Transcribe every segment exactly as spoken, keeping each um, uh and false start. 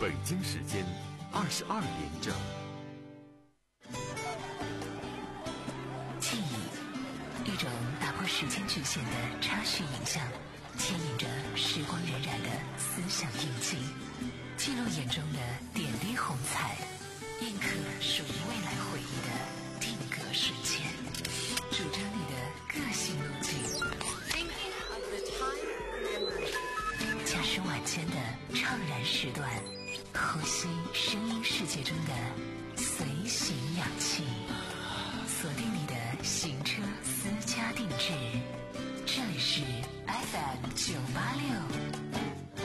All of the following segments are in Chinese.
北京时间二十二点整。 记忆，一种打破时间局限的插叙影像，牵引着时光荏苒的思想印记，记录眼中的点滴红彩，印刻属于未来回忆的定格瞬间，主张你的个性路径。驾驶晚间的怅然时段，呼吸声音世界中的随行氧气，锁定你的行车私家定制。这里是 F M 九八六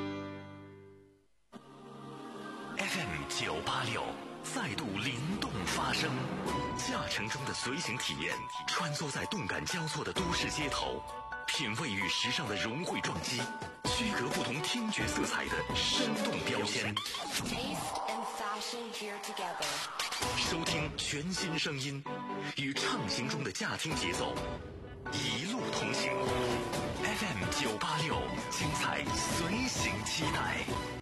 F M 九八六再度灵动发声，驾乘中的随行体验，穿梭在动感交错的都市街头，品味与时尚的融汇撞击，区隔不同听觉色彩的生动标签。收听全新声音，与畅行中的驾听节奏，一路同行。F M 九八六，精彩随行期待。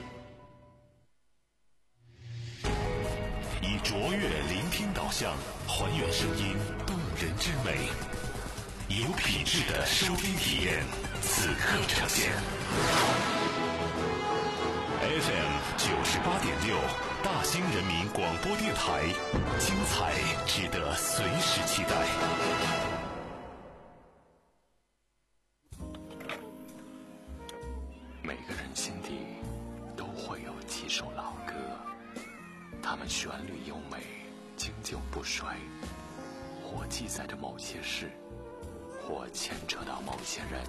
以卓越聆听导向，还原声音动人之美，以有品质的收听体验，此刻呈现。F M 九十八点六，大兴人民广播电台，精彩值得随时期待。每个人心底都会有几首老歌，它们旋律优美，经久不衰，或记载着某些事，或牵扯到某些人。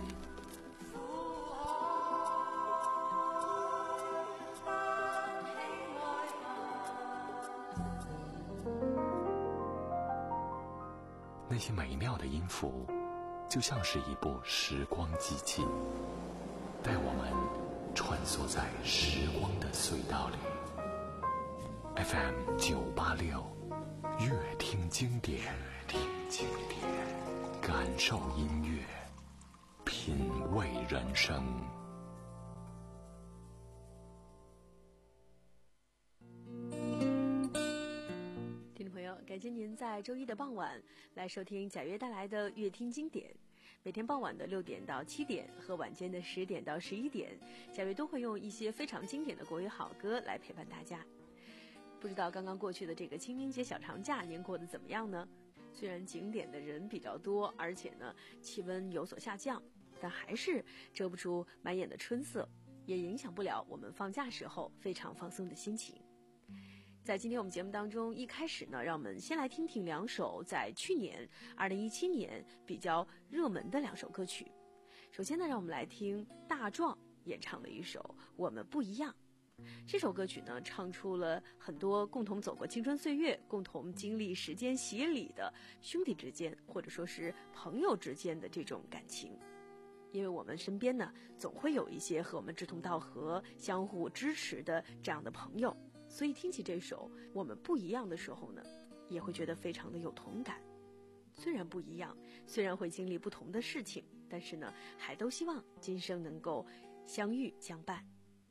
那些美妙的音符，就像是一部时光机器，带我们穿梭在时光的隧道里。F M 九八六，乐听经典，乐听经典，感受音乐，品味人生。 听众朋友，感谢您在周一的傍晚来收听贾约带来的乐听经典。每天傍晚的六点到七点和晚间的十点到十一点，贾约都会用一些非常经典的国语好歌来陪伴大家。不知道刚刚过去的这个清明节小长假您过得怎么样呢？虽然景点的人比较多，而且呢气温有所下降，但还是遮不住满眼的春色，也影响不了我们放假时候非常放松的心情。在今天我们节目当中，一开始呢，让我们先来听听两首在去年二零一七年比较热门的两首歌曲。首先呢，让我们来听大壮演唱的一首《我们不一样》。这首歌曲呢，唱出了很多共同走过青春岁月、共同经历时间洗礼的兄弟之间，或者说是朋友之间的这种感情。因为我们身边呢，总会有一些和我们志同道合、相互支持的这样的朋友，所以听起这首《我们不一样》的时候呢，也会觉得非常的有同感。虽然不一样，虽然会经历不同的事情，但是呢，还都希望今生能够相遇相伴。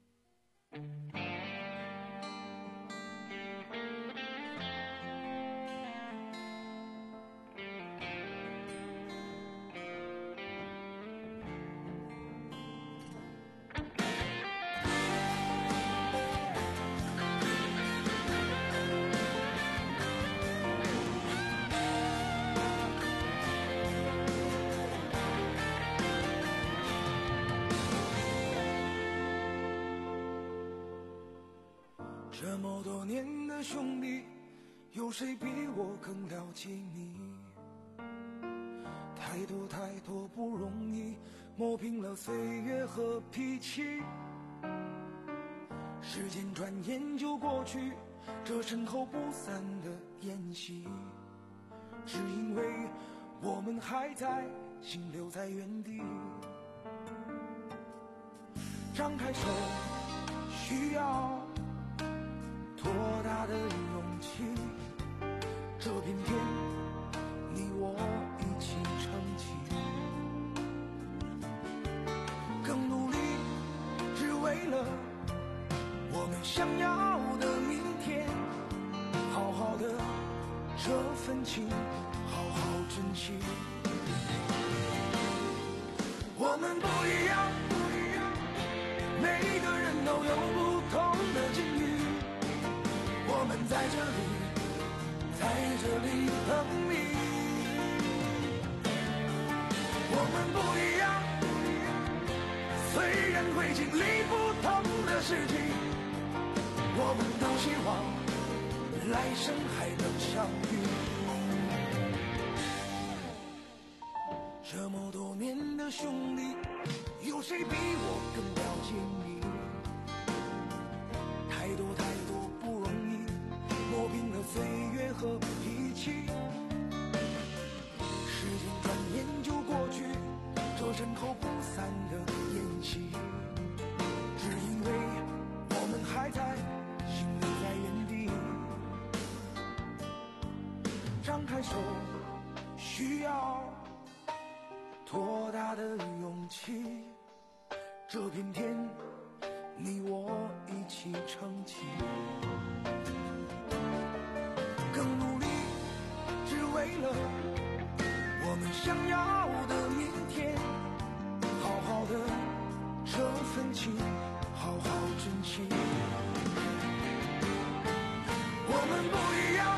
这么多年的兄弟，有谁比我更了解你？太多太多不容易，磨平了岁月和脾气。时间转眼就过去，这身后不散的宴席，只因为我们还在，心留在原地。张开手，需要多大的勇气？这片天，你我一起撑起。更努力，只为了我们想要的明天，好好的这份情，好好珍惜。我们不一样，每个人都有不同的境遇。我们在这里，在这里等你。我们不一样，虽然会经历不同的事情，我们都希望来生还能相遇。这么多年的兄弟，有谁比我更了解你？太多太多不容易，磨平了岁月和脾气。时间转眼就过去，这身后不散的宴席，只因为我们还在，心留在原地。张开手，需要多大的勇气？这片天，你我一起撑起。更努力，只为了我们想要的明天。好好的这份情，好好珍惜。我们不一样，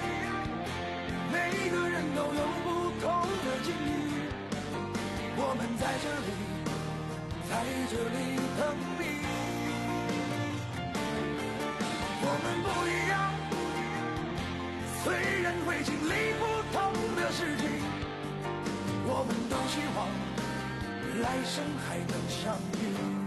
每个人都有不同的境遇。我们在这里，在这里等你。我们不一样，虽然会经历不同的事情，我们都希望来生还能相遇。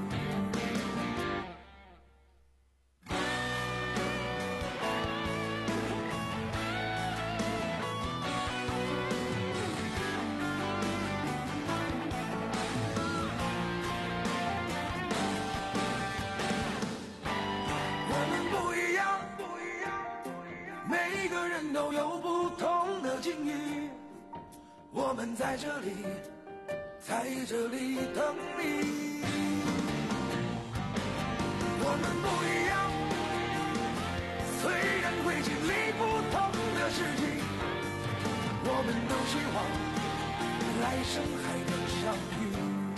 都有不同的境遇，我们在这里，在这里等你。我们不一样，虽然会经历不同的事情，我们都希望来生还能相遇。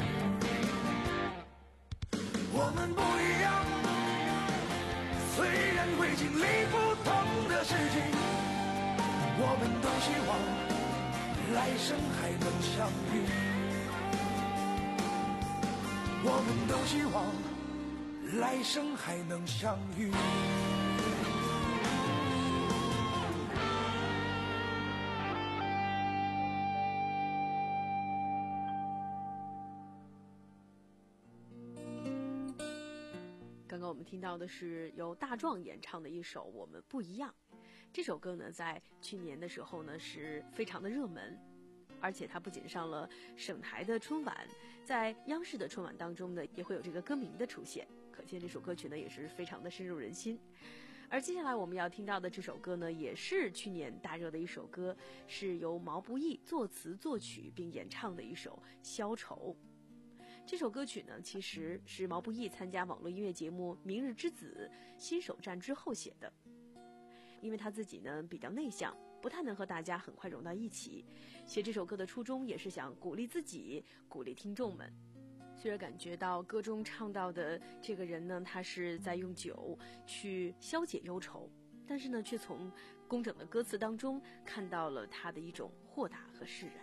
我们不一样，虽然会经历不同的事情，我们都希望来生还能相遇。我们都希望来生还能相遇。 刚刚我们听到的是由大壮演唱的一首《我们不一样》。这首歌呢，在去年的时候呢，是非常的热门，而且它不仅上了省台的春晚，在央视的春晚当中呢，也会有这个歌名的出现，可见这首歌曲呢，也是非常的深入人心。而接下来我们要听到的这首歌呢，也是去年大热的一首歌，是由毛不易作词作曲并演唱的一首《消愁》。这首歌曲呢，其实是毛不易参加网络音乐节目《明日之子》新手站之后写的。因为他自己呢比较内向，不太能和大家很快融到一起，写这首歌的初衷也是想鼓励自己，鼓励听众们。虽然感觉到歌中唱到的这个人呢，他是在用酒去消解忧愁，但是呢，却从工整的歌词当中看到了他的一种豁达和释然。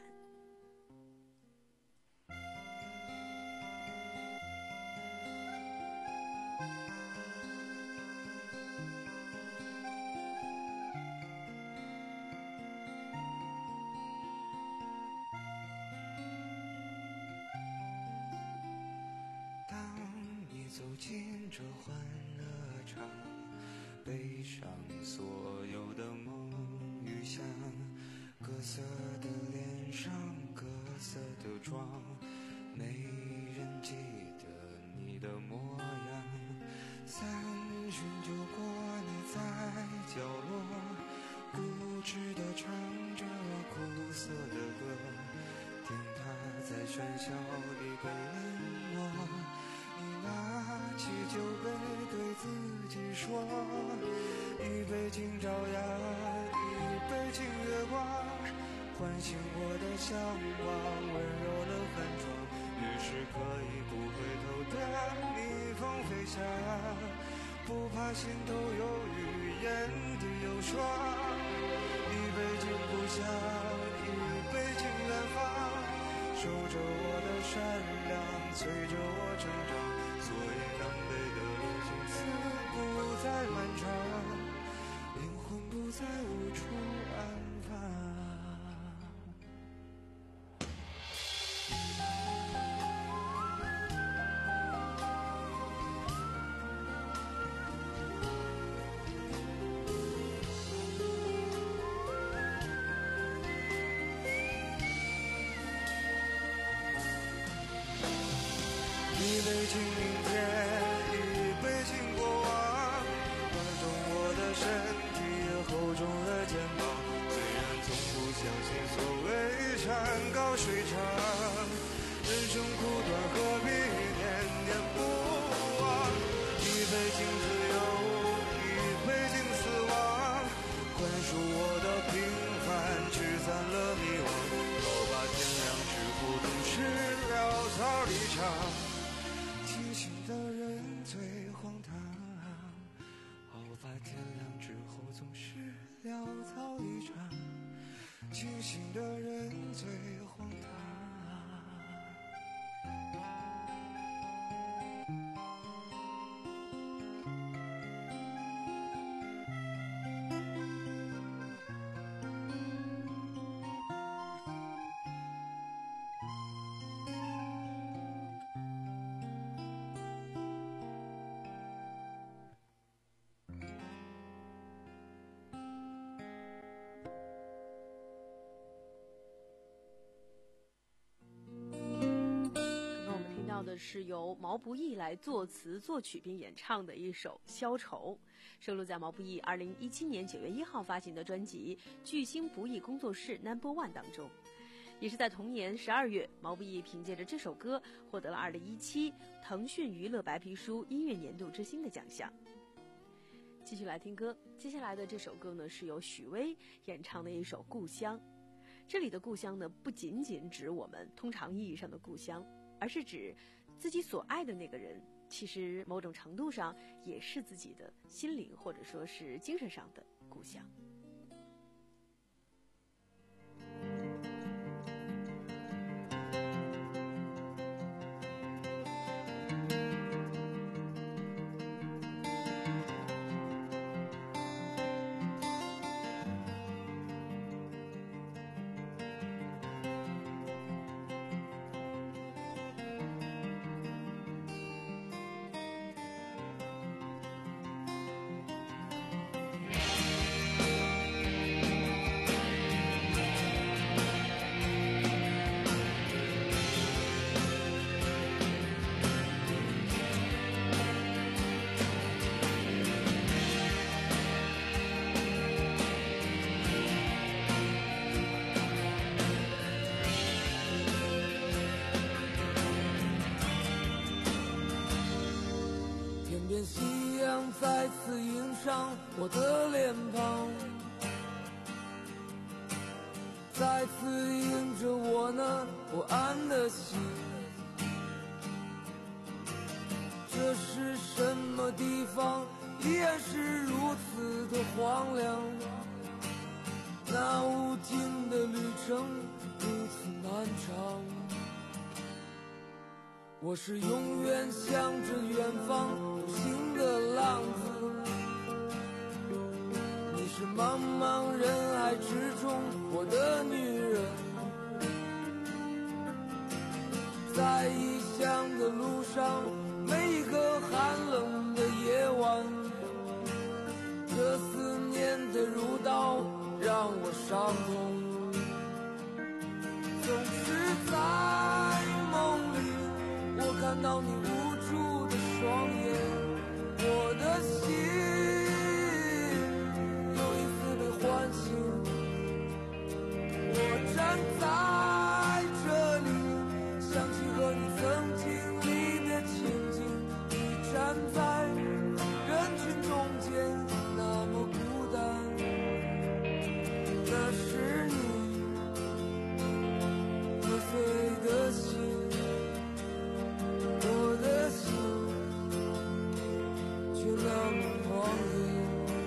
走进这欢乐场，背上所有的梦与想，各色的脸上各色的妆，没人记得你的模样。三巡酒过，你在角落固执地唱着苦涩的歌，听他在喧嚣里更冷漠。你拿起酒杯，对自己说，一杯敬朝阳，一杯敬月光，唤醒我的向往，温柔了寒窗，于是可以不回头的逆风飞翔，不怕心头有雨，眼底有霜。一杯敬故乡，一杯敬远方，守着我的善良，催着我成长，所以南北的路从此不再漫长，灵魂不再无处安放。一杯敬明天，一杯敬过往，宽重我的身体，厚重的肩膀。虽然从不相信所谓山高水长，人生苦短，何必念念不忘？一杯敬自由，一杯敬死亡，宽恕我的平凡，驱散了迷惘。好吧，天亮之后总是潦草离场。清醒的人最荒唐，好吧，天亮之后总是潦草一场，清醒的人最荒唐。 的是由毛不易来作词作曲并演唱的一首《消愁》，收录在毛不易二零一七年九月一号发行的专辑《巨星不易工作室 Number One》当中。也是在同年十二月，毛不易凭借着这首歌获得了二零一七腾讯娱乐白皮书音乐年度之星的奖项。继续来听歌，接下来的这首歌呢是由许巍演唱的一首《故乡》。这里的故乡呢，不仅仅指我们通常意义上的故乡，而是指自己所爱的那个人，其实某种程度上也是自己的心灵或者说是精神上的故乡。 夕阳再次映上我的脸庞，再次映着我那不安的心。这是什么地方，依然是如此的荒凉，那无尽的旅程如此漫长。我是永远向着远方独行的浪子，你是茫茫人海之中我的女人。在异乡的路上，每一个寒冷的夜晚，这思念的如刀让我伤痛。总是在梦里我看到你无助的双眼，我的心又一次被唤醒。我站在这里，想起和你曾经离别情那么狂野。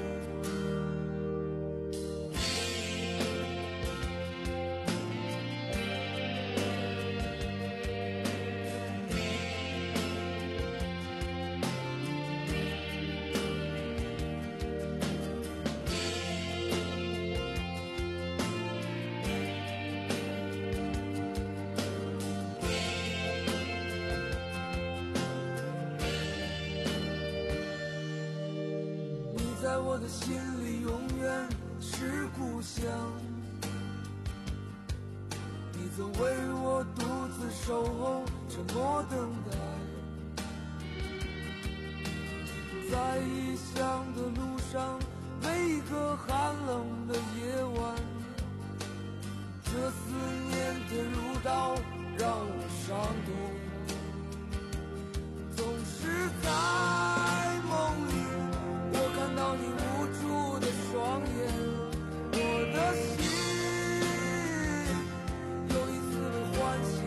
在我的心里永远是故乡，你曾为我独自守候，沉默等待，在异乡的路上，每一个寒冷的夜晚，这思念的如刀让我伤痛，总是在梦里看到你无助的双眼，我的心又一次被唤醒。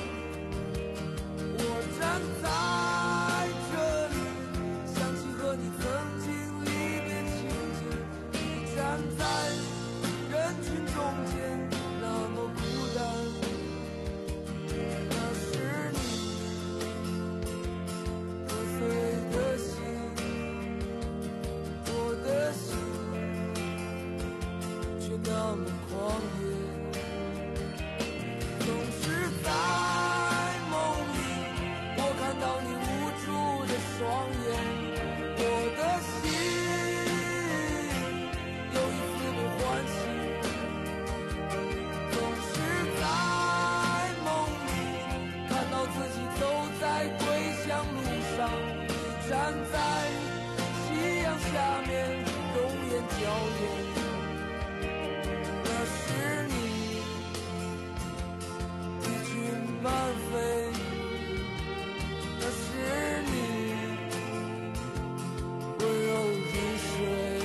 我站在这里，想起和你曾经离别情景。你站在人群中间，那么孤单。那是你破碎的心。的心却那么狂野，总是在梦里，我看到你无助的双眼，我的心又一次被唤醒，总是在梦里，看到自己走在归乡路上，你站在夕阳下面容颜娇艳，那是你一群漫飞，那是你温柔如水。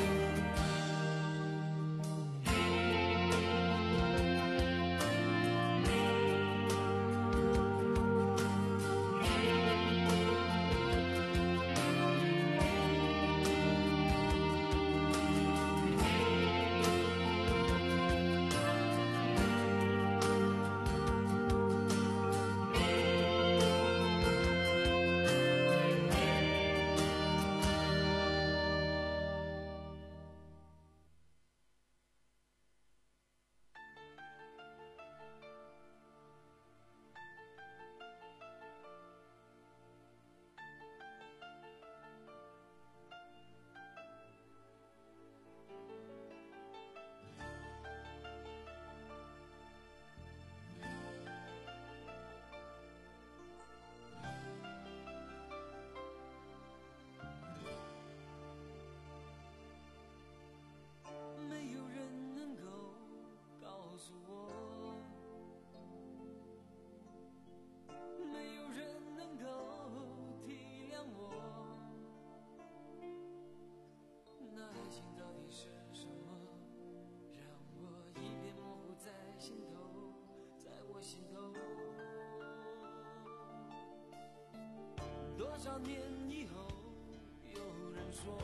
多少年以后，有人说，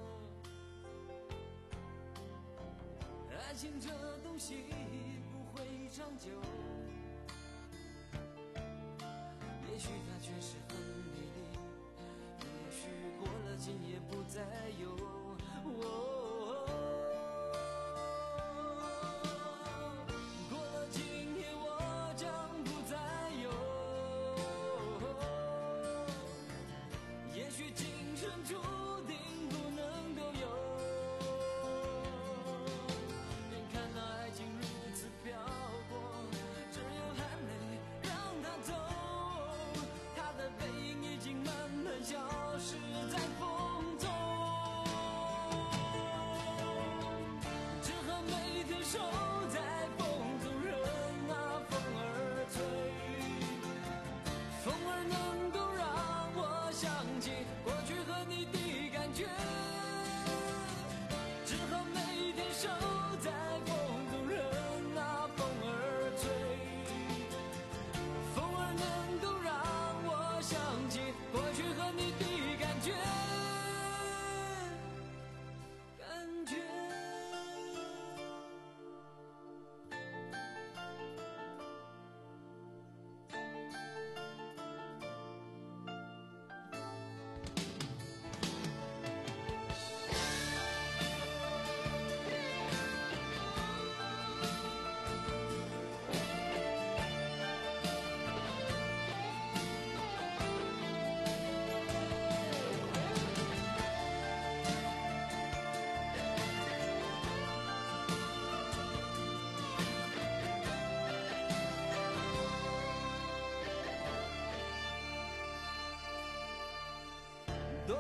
爱情这东西不会长久。也许它确实很美丽，也许过了今夜不再有。哦消失在风中。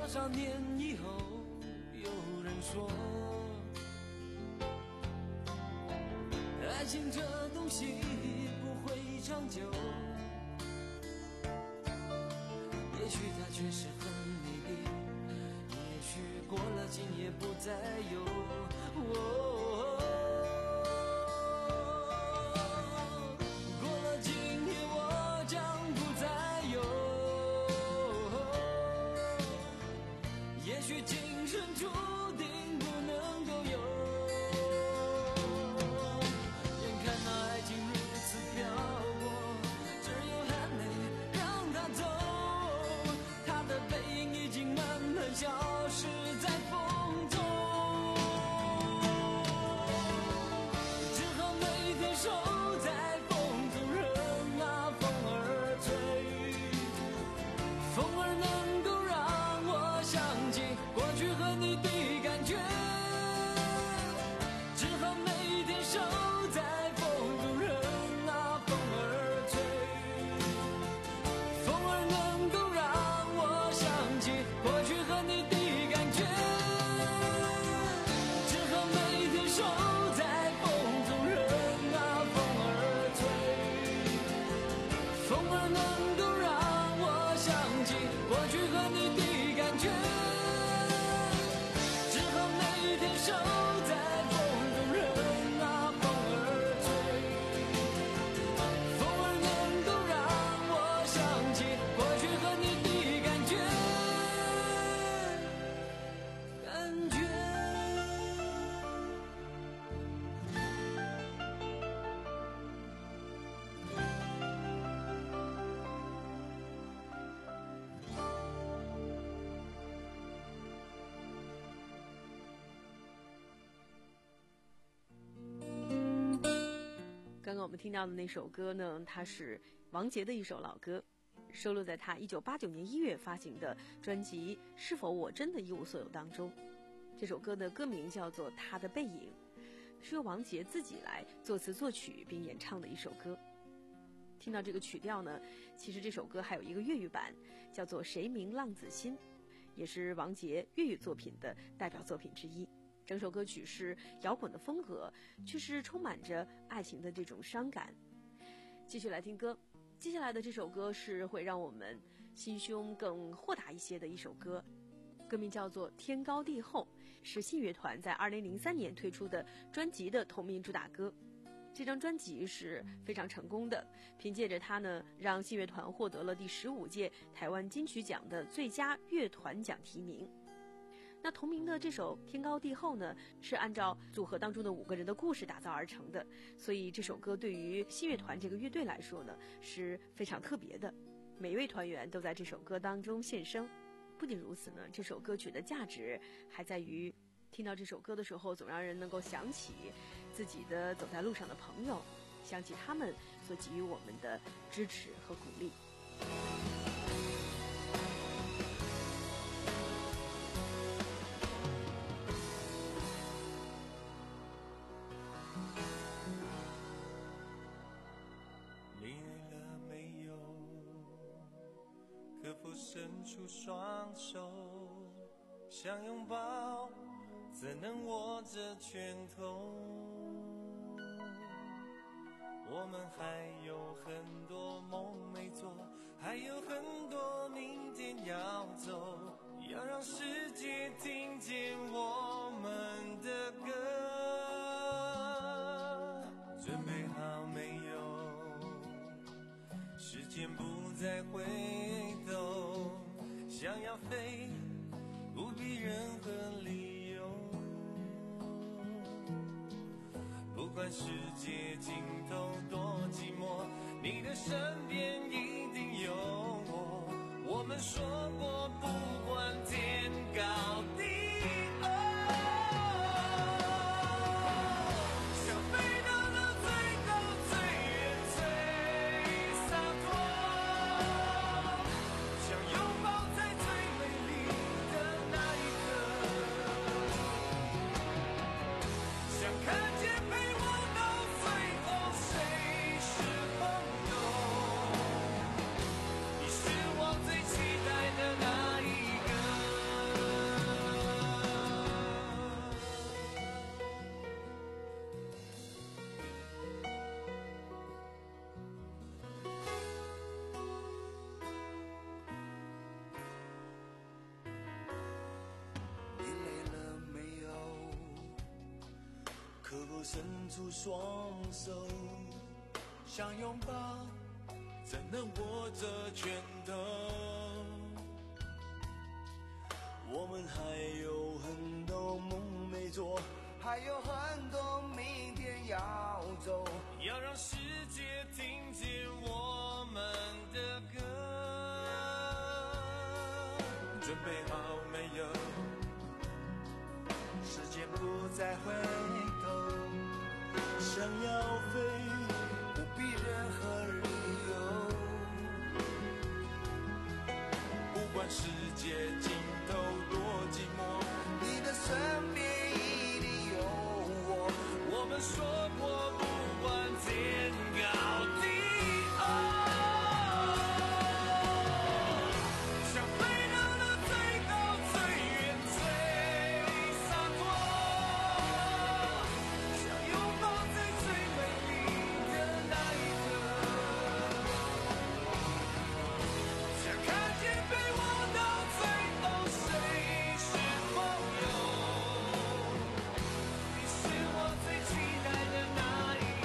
多少年以后，有人说，爱情这东西不会长久，也许它确实很美丽，也许过了今夜不再有。哦消失在风中，只好每天守在风中，任那风儿吹，风儿能够让我想起过去和你的感觉，只好每天守在风中，任那风儿吹，风儿能够让我想起过去和你的感觉，只好每天守在风中，任那风儿吹，风儿能够让我想起过去和你的感觉，只好每天守在风中，任那风儿吹，风儿能够让我想起过去和你的感觉。感觉刚刚我们听到的那首歌呢，它是王杰的一首老歌，收录在他一九八九年一月发行的专辑《是否我真的一无所有》当中。这首歌的歌名叫做《他的背影》，是由王杰自己来作词作曲并演唱的一首歌。听到这个曲调呢，其实这首歌还有一个粤语版，叫做《谁明浪子心》，也是王杰粤语作品的代表作品之一。整首歌曲是摇滚的风格，却是充满着爱情的这种伤感。继续来听歌，接下来的这首歌是会让我们心胸更豁达一些的一首歌，歌名叫做《天高地厚》，是信乐团在二零零三年推出的专辑的同名主打歌。这张专辑是非常成功的，凭借着它呢，让信乐团获得了第十五届台湾金曲奖的最佳乐团奖提名。那同名的这首《天高地厚》呢，是按照组合当中的五个人的故事打造而成的，所以这首歌对于信乐团这个乐队来说呢，是非常特别的。每一位团员都在这首歌当中现身。不仅如此呢，这首歌曲的价值还在于，听到这首歌的时候，总让人能够想起自己的走在路上的朋友，想起他们所给予我们的支持和鼓励。 可否伸出双手，想拥抱，怎能握着拳头？我们还有很多梦没做，还有很多明天要走，要让世界听见我们的歌。准备好没有？时间不再回头，想要飞，不必任何理由。不管世界尽头多寂寞，你的身边一定有我。我们说过，不管天高地厚，想飞到那最高最远最洒脱，想拥抱在最美丽的那一刻，想看见陪我到最后谁是朋友，你是我最期待的那一可否伸出双手，想拥抱怎能握着拳头，我们还有很多梦没做， 还有很多明天要走， 要让世界听见我们的歌。准备好没有？ 时间不再回头， 想要飞， 不必任何理由， 不管世界尽头多寂寞， 你的身边一定有我。 我们说过不管天高地厚，想飞到那最高最远最洒脱，想拥抱在最美丽的那一刻，想看见被握到最后谁是朋友，你是我最期待的那一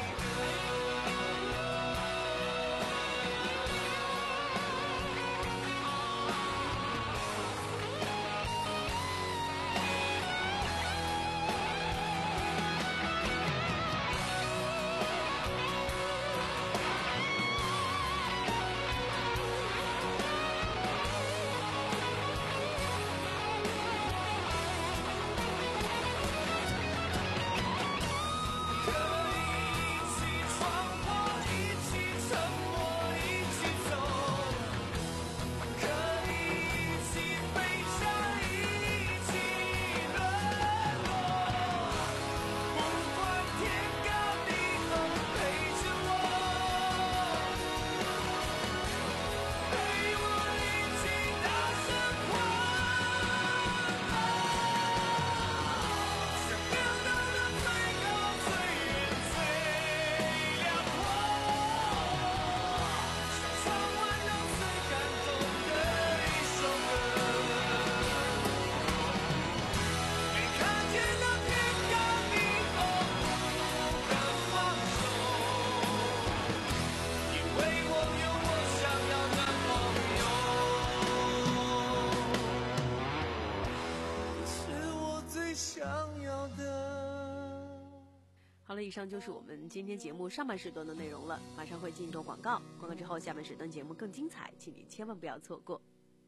好了，以上就是我们今天节目上半时段的内容了，马上会进一段广告，广告之后下半时段节目更精彩，请你千万不要错过。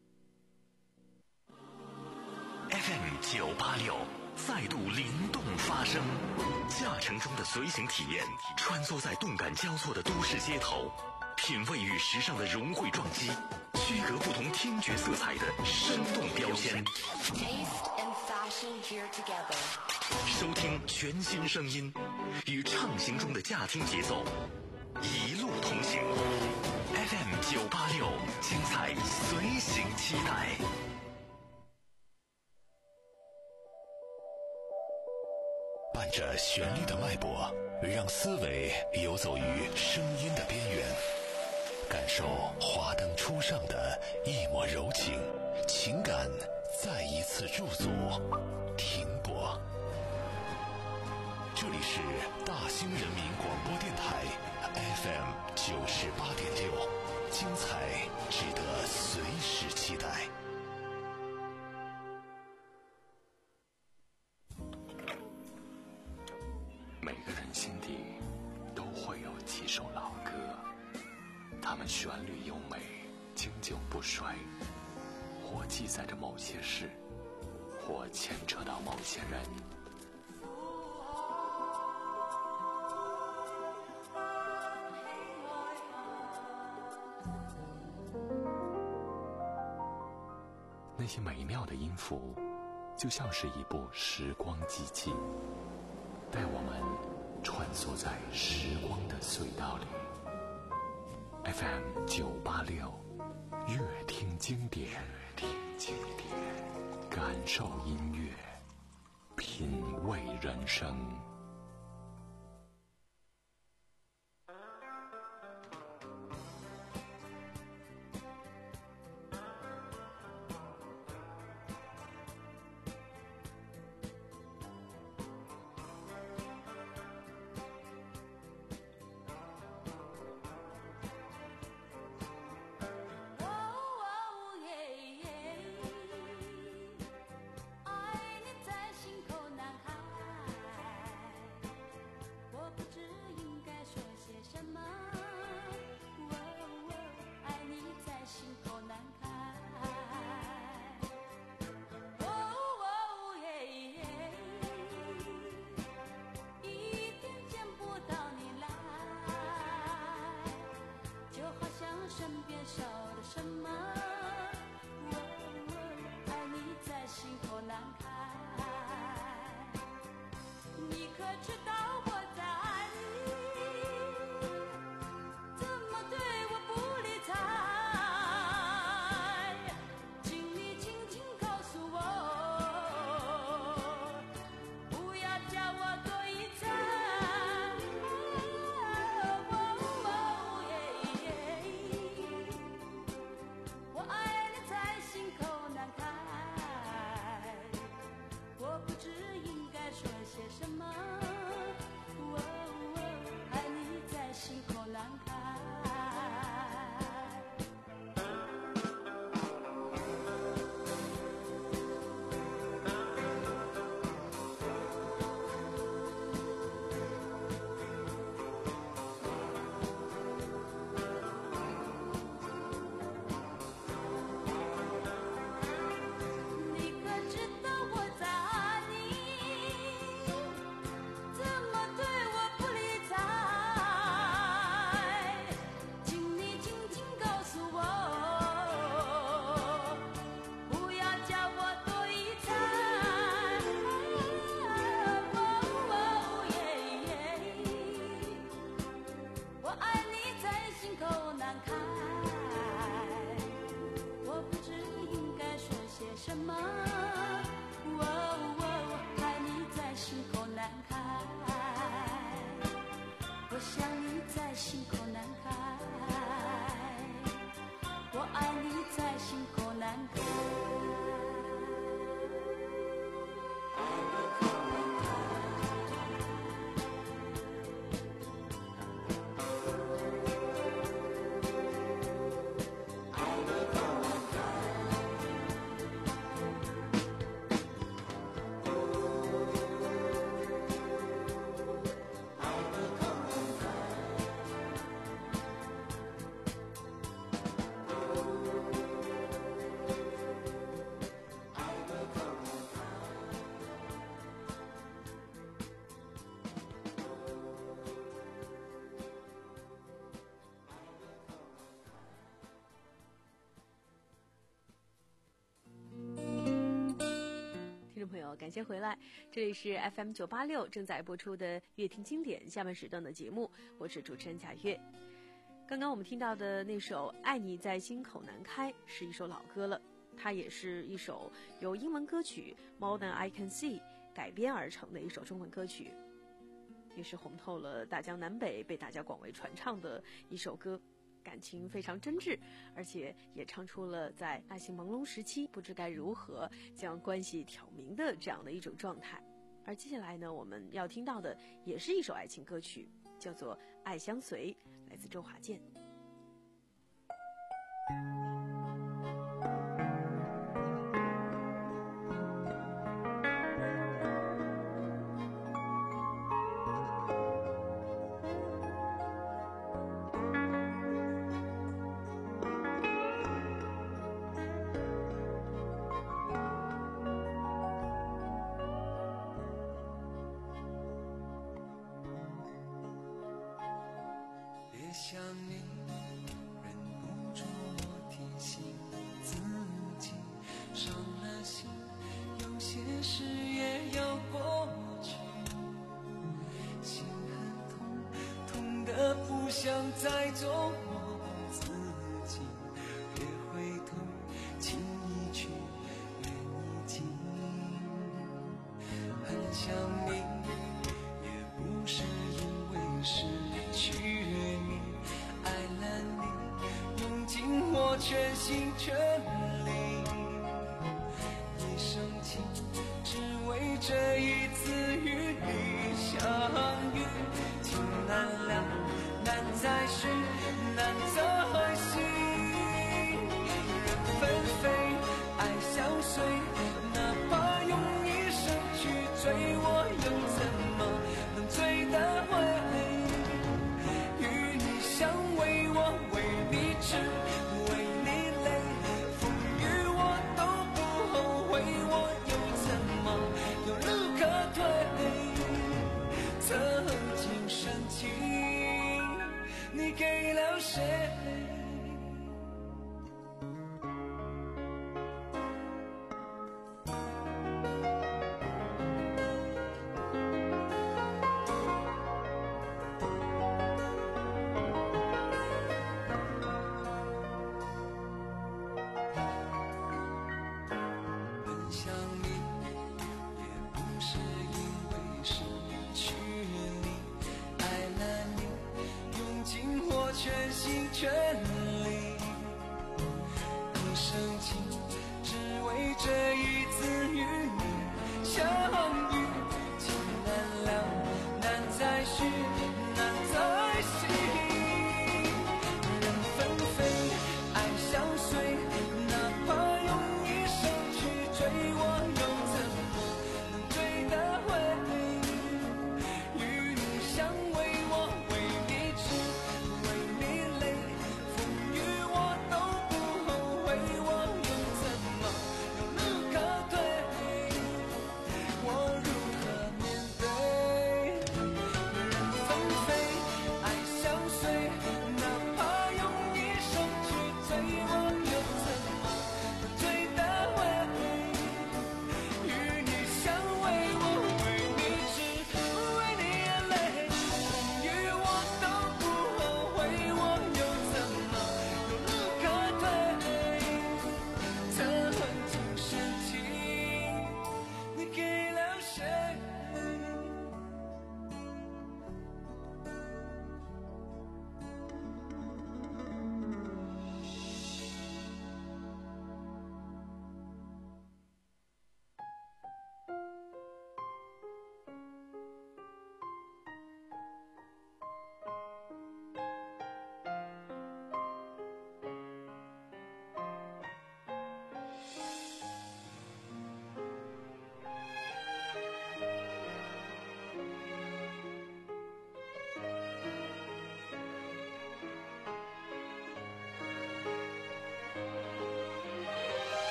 F M 九八六再度灵动发声，驾乘中的随行体验，穿梭在动感交错的都市街头，品味与时尚的融汇撞击，区隔不同听觉色彩的生动标签。 Taste and fashion here together. 收听全新声音，与畅行中的驾听节奏，一路同行。F M 九八六，精彩随行期待。伴着旋律的脉搏，让思维游走于声音的边缘，感受华灯初上的一抹柔情，情感再一次驻足停泊。这里是大兴人民广播电台 F M 九十八点六，精彩值得随时期待。每个人心底都会有几首老歌，它们旋律优美，经久不衰，或记载着某些事，或牵扯到某些人。那些美妙的音符，就像是一部时光机器，带我们穿梭在时光的隧道里。F M 九八六，乐听经典，听经典，感受音乐，品味人生。 友，感谢回来，这里是 F M 九八六正在播出的乐听经典下半时段的节目，我是主持人贾月。刚刚我们听到的那首《爱你在心口难开》是一首老歌了，它也是一首由英文歌曲 More Than I Can See 改编而成的一首中文歌曲，也是红透了大江南北，被大家广为传唱的一首歌，感情非常真挚，而且也唱出了在爱情朦胧时期不知该如何将关系挑明的这样的一种状态。而接下来呢，我们要听到的也是一首爱情歌曲，叫做《爱相随》，来自周华健。 想你，忍不住我提醒自己，伤了心，有些事也要过去。心很痛，痛得不想再做我自己。别回头，情已去，缘已尽。很想你，也不是因为失去你。爱了你，用尽我全心全力，一生情，只为这一次与你相遇。情难了，难再续，难再续。人纷飞，爱相随，哪怕用一生去追，我又怎么能追得回？你给了谁？很想你，也不是因为失去你，爱了你，用尽我全心全力，一生情，只为这一次与你相遇。情难了，难再续，难再续。人纷飞，爱相随，哪怕用一生去追，我又怎么能追得回？与你相偎，我为你痴，为你累，风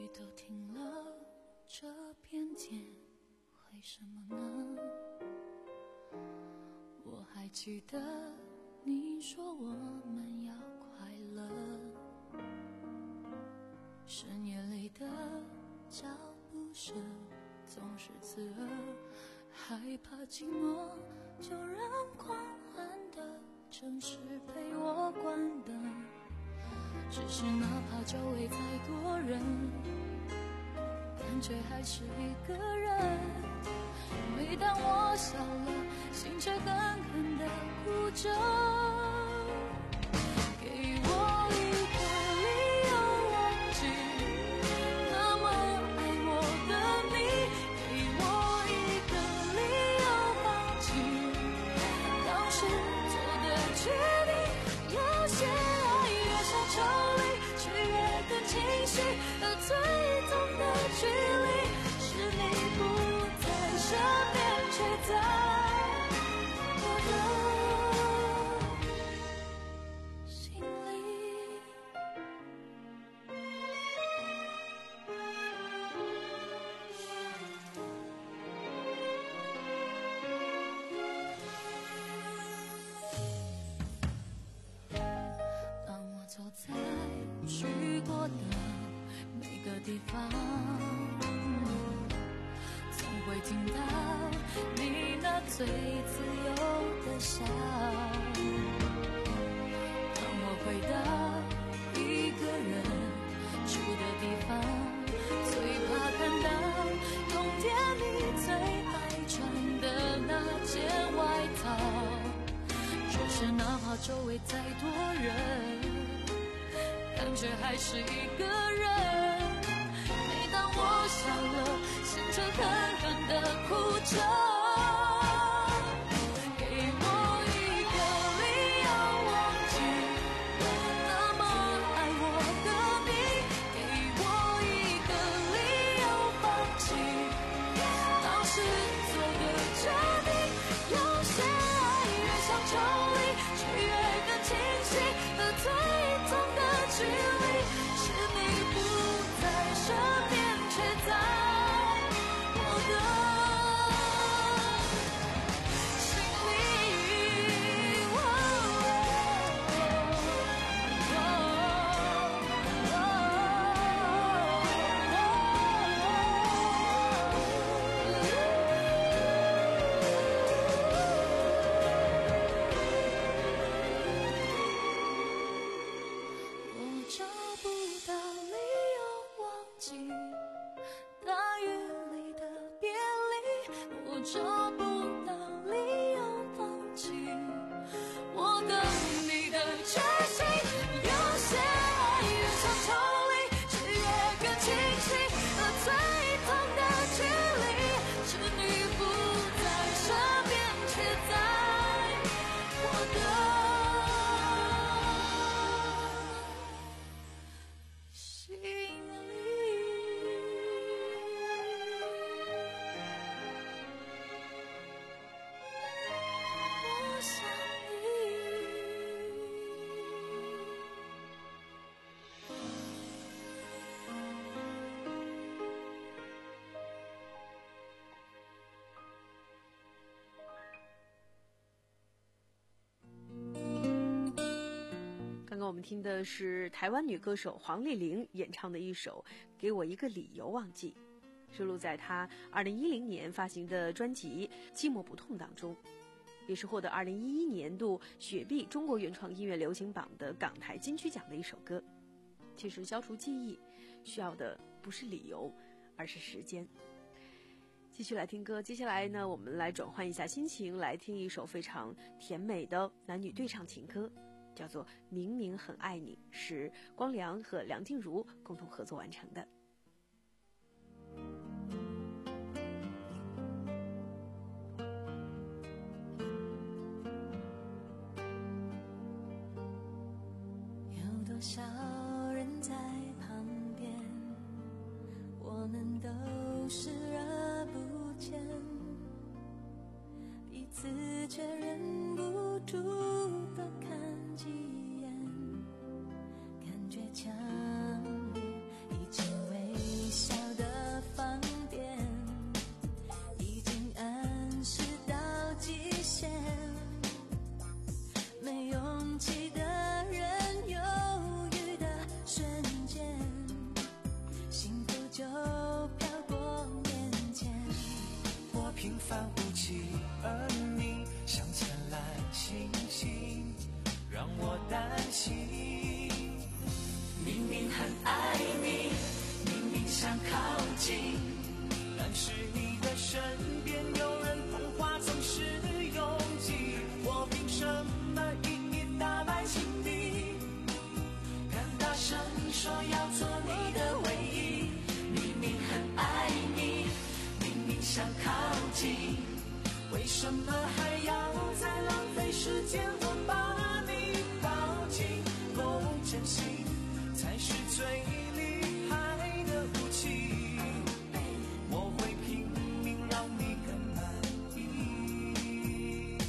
雨都停了，这片天为什么呢？我还记得你说我们要快乐，深夜里的脚步声总是刺耳，害怕寂寞就让狂欢的城市陪我关灯，只是哪怕周围再多人，感觉还是一个人。每当我笑了，心却狠狠地哭着，给我一个理由忘记那么爱我的你，给我一个理由放弃当时做的决定。有些爱越想抽离，却越更清晰，而最痛的距离是你不在身边，却在我的心里。当我走在去过的每个地方，总会听到你那最自由的笑。当我回到一个人住的地方，最怕看到冬天你最爱穿的那件外套，就是哪怕周围再多人，感觉还是一个人。每当我笑了，心却狠狠地哭着。 刚刚我们听的是台湾女歌手黄丽玲演唱的一首《给我一个理由忘记》，收录在她二零一零年发行的专辑《寂寞不痛》当中，也是获得二零一一年度雪碧中国原创音乐流行榜的港台金曲奖的一首歌。其实消除记忆需要的不是理由，而是时间。继续来听歌，接下来呢，我们来转换一下心情，来听一首非常甜美的男女对唱情歌，叫做《明明很爱你》，是光良和梁静茹共同合作完成的。 有多少人在旁边，我们都视而不见，彼此却忍不住多看几眼，感觉强烈，已经为近，但是你的身边有人童话总是拥挤，我凭什么一一打败情敌？敢大声说要做你的唯一，明明很爱你，明明想靠近，为什么还要再浪费时间？我把你抱紧，够真心才是最厉害的武器，我会拼命让你更满意。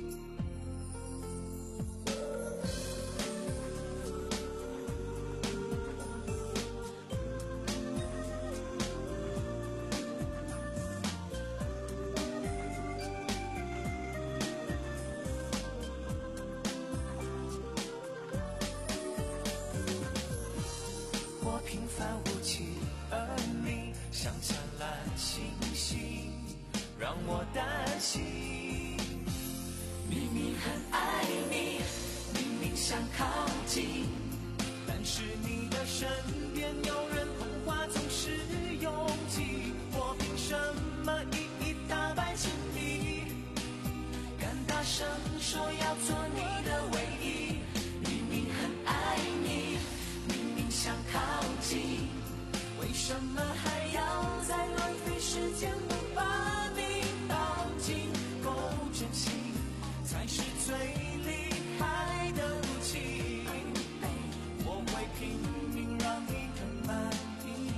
我平凡无奇，而你像灿烂星星，让我担心。明明很爱你，明明想靠近，但是你的身边有人童话总是拥挤，我凭什么一一打败情敌？敢大声说要做你的唯一，明明很爱你，明明想靠近，为什么还要再浪费时间？我把你抱紧，够真心才是最厉害的武器，我会拼命让你更满意。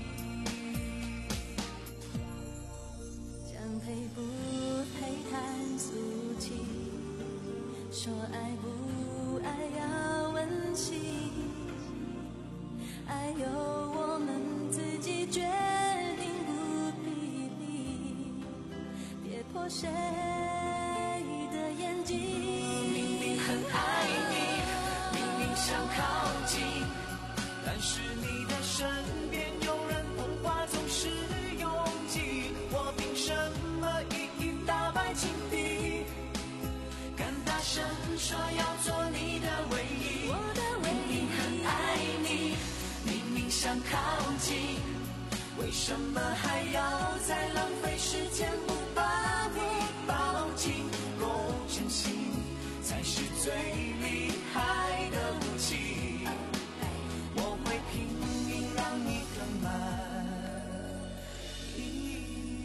将配不配谈俗气，说爱不爱要问心，爱由我们自己决定不必理，别破谁的眼睛。 明明很爱你，明明想靠近，但是你的身边有人童话总是拥挤，我凭什么一一打败情敌？敢大声说要做你的唯一， 我的唯一， 明明很爱你，明明想靠近，为什么还要再浪费时间？不把你抱紧，够真心才是最厉害的武器，我会拼命让你更满意。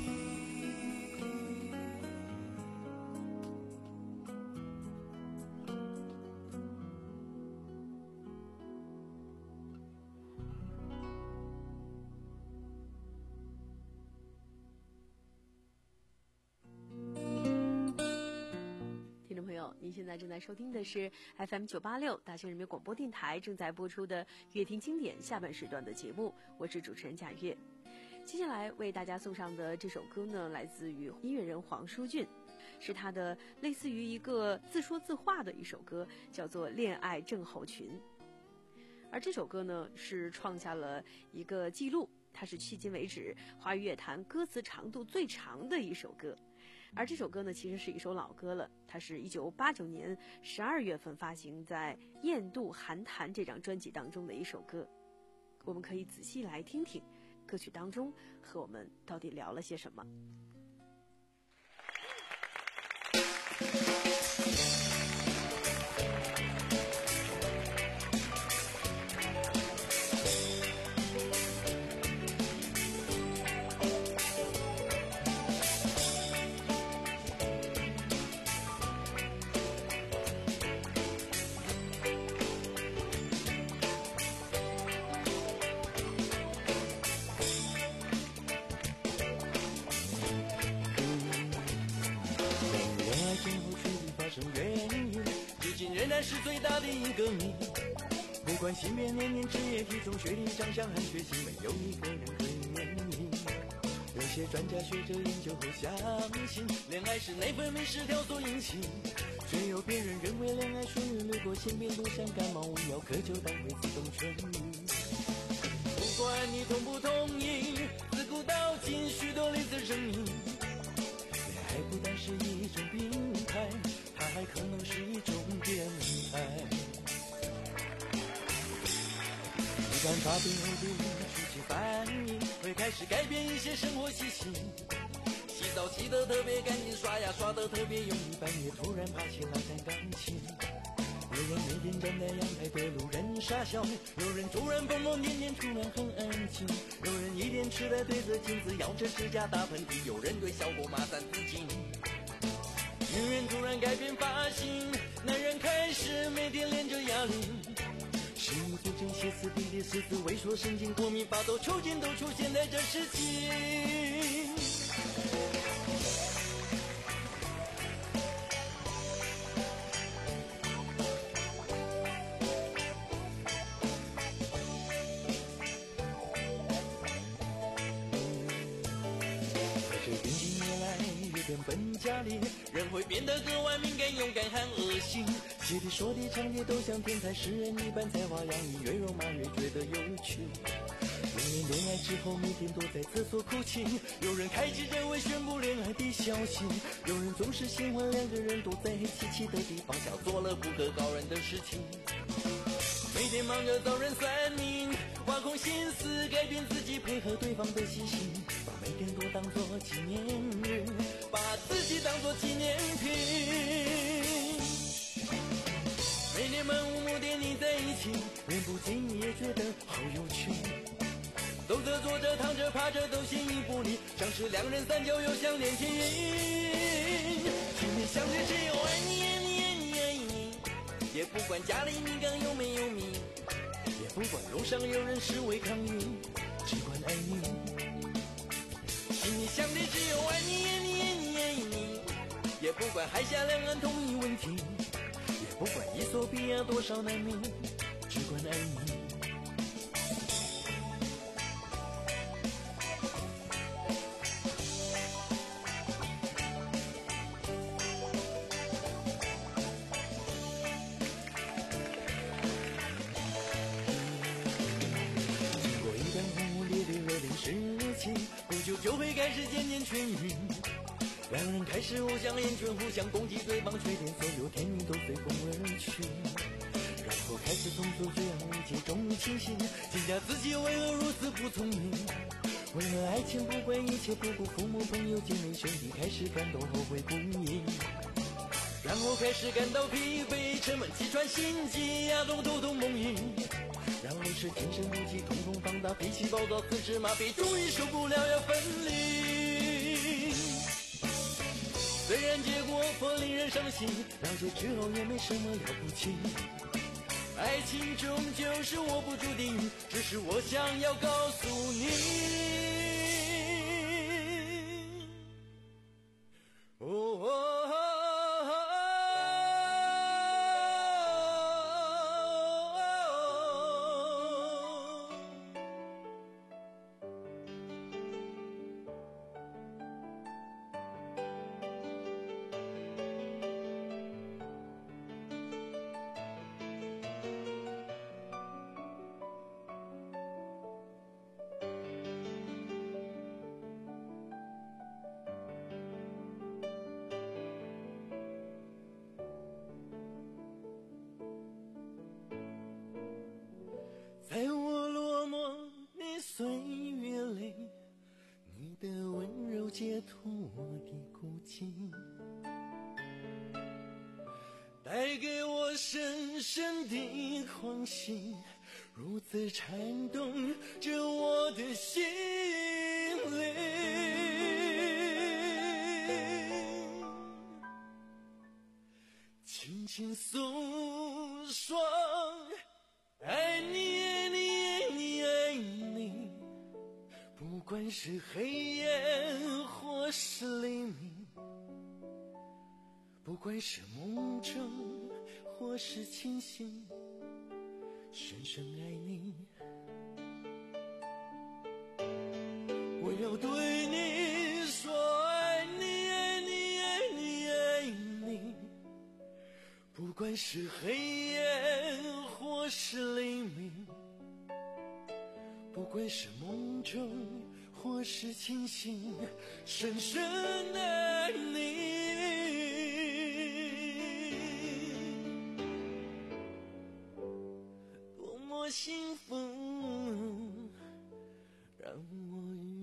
听众朋友，您现在正在收听的是 F M 九八六大庆人民广播电台正在播出的《乐听经典》下半时段的节目，我是主持人贾月。接下来为大家送上的这首歌呢，来自于音乐人黄舒骏，是他的类似于一个自说自话的一首歌，叫做《恋爱症候群》。而这首歌呢，是创下了一个记录，它是迄今为止华语乐坛歌词长度最长的一首歌。而这首歌呢，其实是一首老歌了，它是一九八九年十二月份发行在《雁渡寒潭》这张专辑当中的一首歌。我们可以仔细来听听歌曲当中和我们到底聊了些什么。 是最大的一个谜，不管性别、年龄、职业、体重、学历、长相和血型，没有一个人可以免疫。有些专家学者研究后相信，恋爱是内分泌失调所引起。虽有别人认为恋爱属于掠过性病毒，像感冒无药可救，但会自动痊愈。不管你同不同意，自古到今许多类似声音，恋爱不但是一种病态，它还可能是一种变态。一旦发病后就出现反应，会开始改变一些生活习性，洗澡洗得特别干净，刷牙刷得特别用力，半夜突然爬起来弹钢琴。有人每天站在阳台对路人傻笑，有人突然疯疯癫癫，突然很安静，有人一边痴呆对着镜子咬着指甲打喷嚏，有人对小狗骂三字经。女人突然改变发型，男人开始每天练着哑铃，食物组成歇斯底里，狮子萎缩神经过敏发抖，抽筋都出现在这时期。变本加厉，人会变得格外敏感、勇敢和恶心。写的、说的、唱的都像天才诗人一般才华洋溢，越肉麻越觉得有趣。有人恋爱之后每天都在厕所哭泣，有人开启人为宣布恋爱的消息，有人总是喜欢两个人躲在黑漆漆的地方，想做了不可告人的事情。每天忙着找人算命，挖空心思改变自己，配合对方的习性，把每天都当作纪念日，把自己当作纪念品。每天漫无目的腻在一起，人不经意也觉得好有趣。走着坐着躺着趴着都形影不离，像是两人三角又像连体婴。心里想着只有爱你爱你爱你爱你，也不管家里米缸有没有米，也不管路上有人示威抗议，只管爱你。心里想的只有爱你爱你爱你爱你，也不管海峡两岸统一问题，也不管伊索比亚多少难民，只管爱你。不久就会开始渐渐痊愈，两人开始互相厌倦，互相攻击对方缺点，所有甜蜜都随风而去，然后开始从此这样无解中清醒，惊讶自己为何如此不聪明，为了爱情不管一切，不顾父母朋友姐妹兄弟，开始感到后悔不已，然后开始感到疲惫，沉闷气喘心悸，牙痛头痛梦呓，然后是精神不济，瞳孔放大，脾气暴躁，四肢麻痹，终于受不了要分离。虽然结果颇令人伤心，了解之后也没什么了不起。爱情终究是我不注定，只是我想要告诉你。哦哦哦在我落寞的岁月里，你的温柔解脱我的孤寂，带给我深深的欢喜，如此颤动着我的心灵。轻轻诉说爱你爱你爱你爱你，不管是黑夜或是黎明，不管是梦中或是清醒，深深爱你。我要对你说爱你爱你爱你爱你，不管是黑夜或是黎明，不管是梦中或是清醒，深深爱你。多么幸福，让我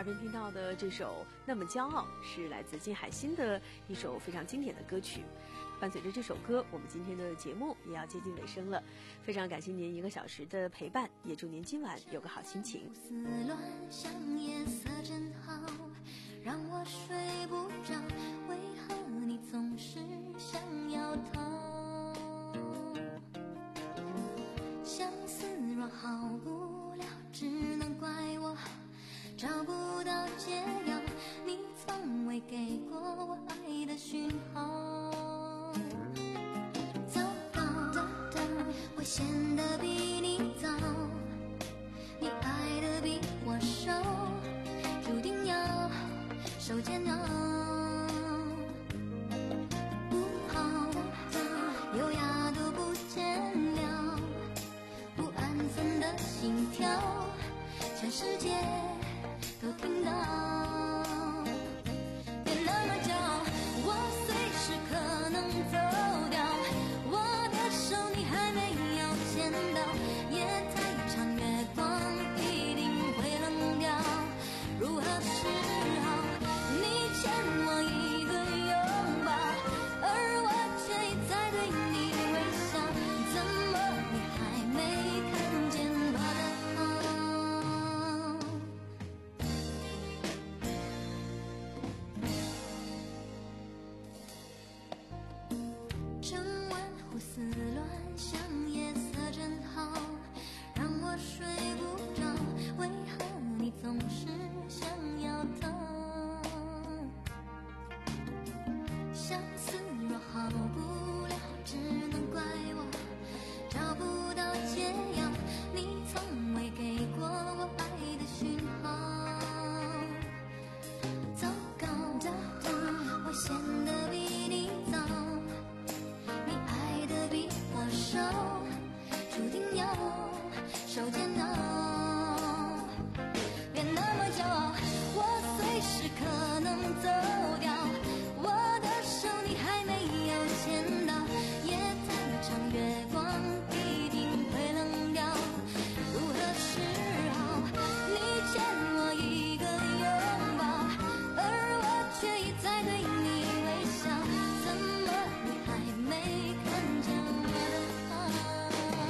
边听到的这首《那么骄傲》是来自金海心的一首非常经典的歌曲。伴随着这首歌，我们今天的节目也要接近尾声了。非常感谢您一个小时的陪伴，也祝您今晚有个好心情。 思乱像夜色真好，让我睡不着，为何你总是想要逃？相思若好无聊，只能怪我找不到解药，你从未给过我爱的讯号。糟糕，我显得比你早，你爱的比我少，注定要受煎熬。不好，优雅都不见了，不安分的心跳，全世界都听到。别那么骄傲，我随时可能走掉，我的手你还没有牵到，夜太长，月光一定会冷掉。如何是好？你欠我一个拥抱，而我却一再对你微笑，怎么你还没看见我的好？整晚胡思乱想，夜色真好，让我睡不着，为何你总是想要逃？相思若好不了，只能怪我找不到解药，你从未给过我爱的讯号。糟糕，我显得比你早，你爱的比我少，注定要受煎熬。别那么骄傲，我随时可能走掉，我的手你还没有牵到，夜太长，月光一定会冷掉。如何是好？你欠我一个拥抱，而我却一再对你微笑，怎么你还没看见我的好？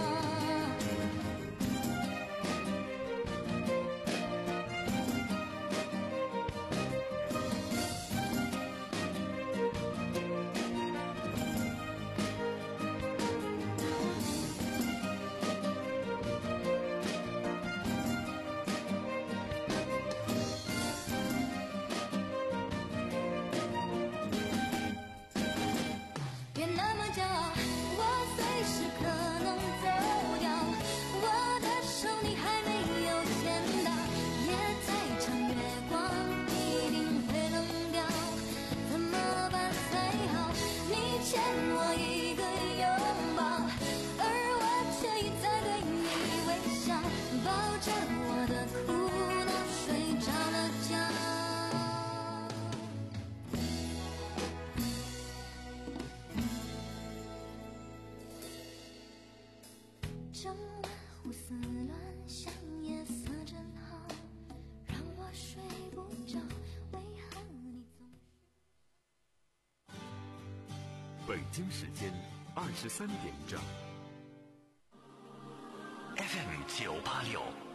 别那么骄傲，我随时可能走掉，我的手你还没有牵到，夜太长，月光一定会冷掉，怎么办才好？你欠我一个拥抱，而我却一再对你微笑，抱着我的苦恼睡着了觉。整晚胡思乱想，夜色真好，让我睡不着，为何你总是…… 北京时间二十三点整。 F M 九八六。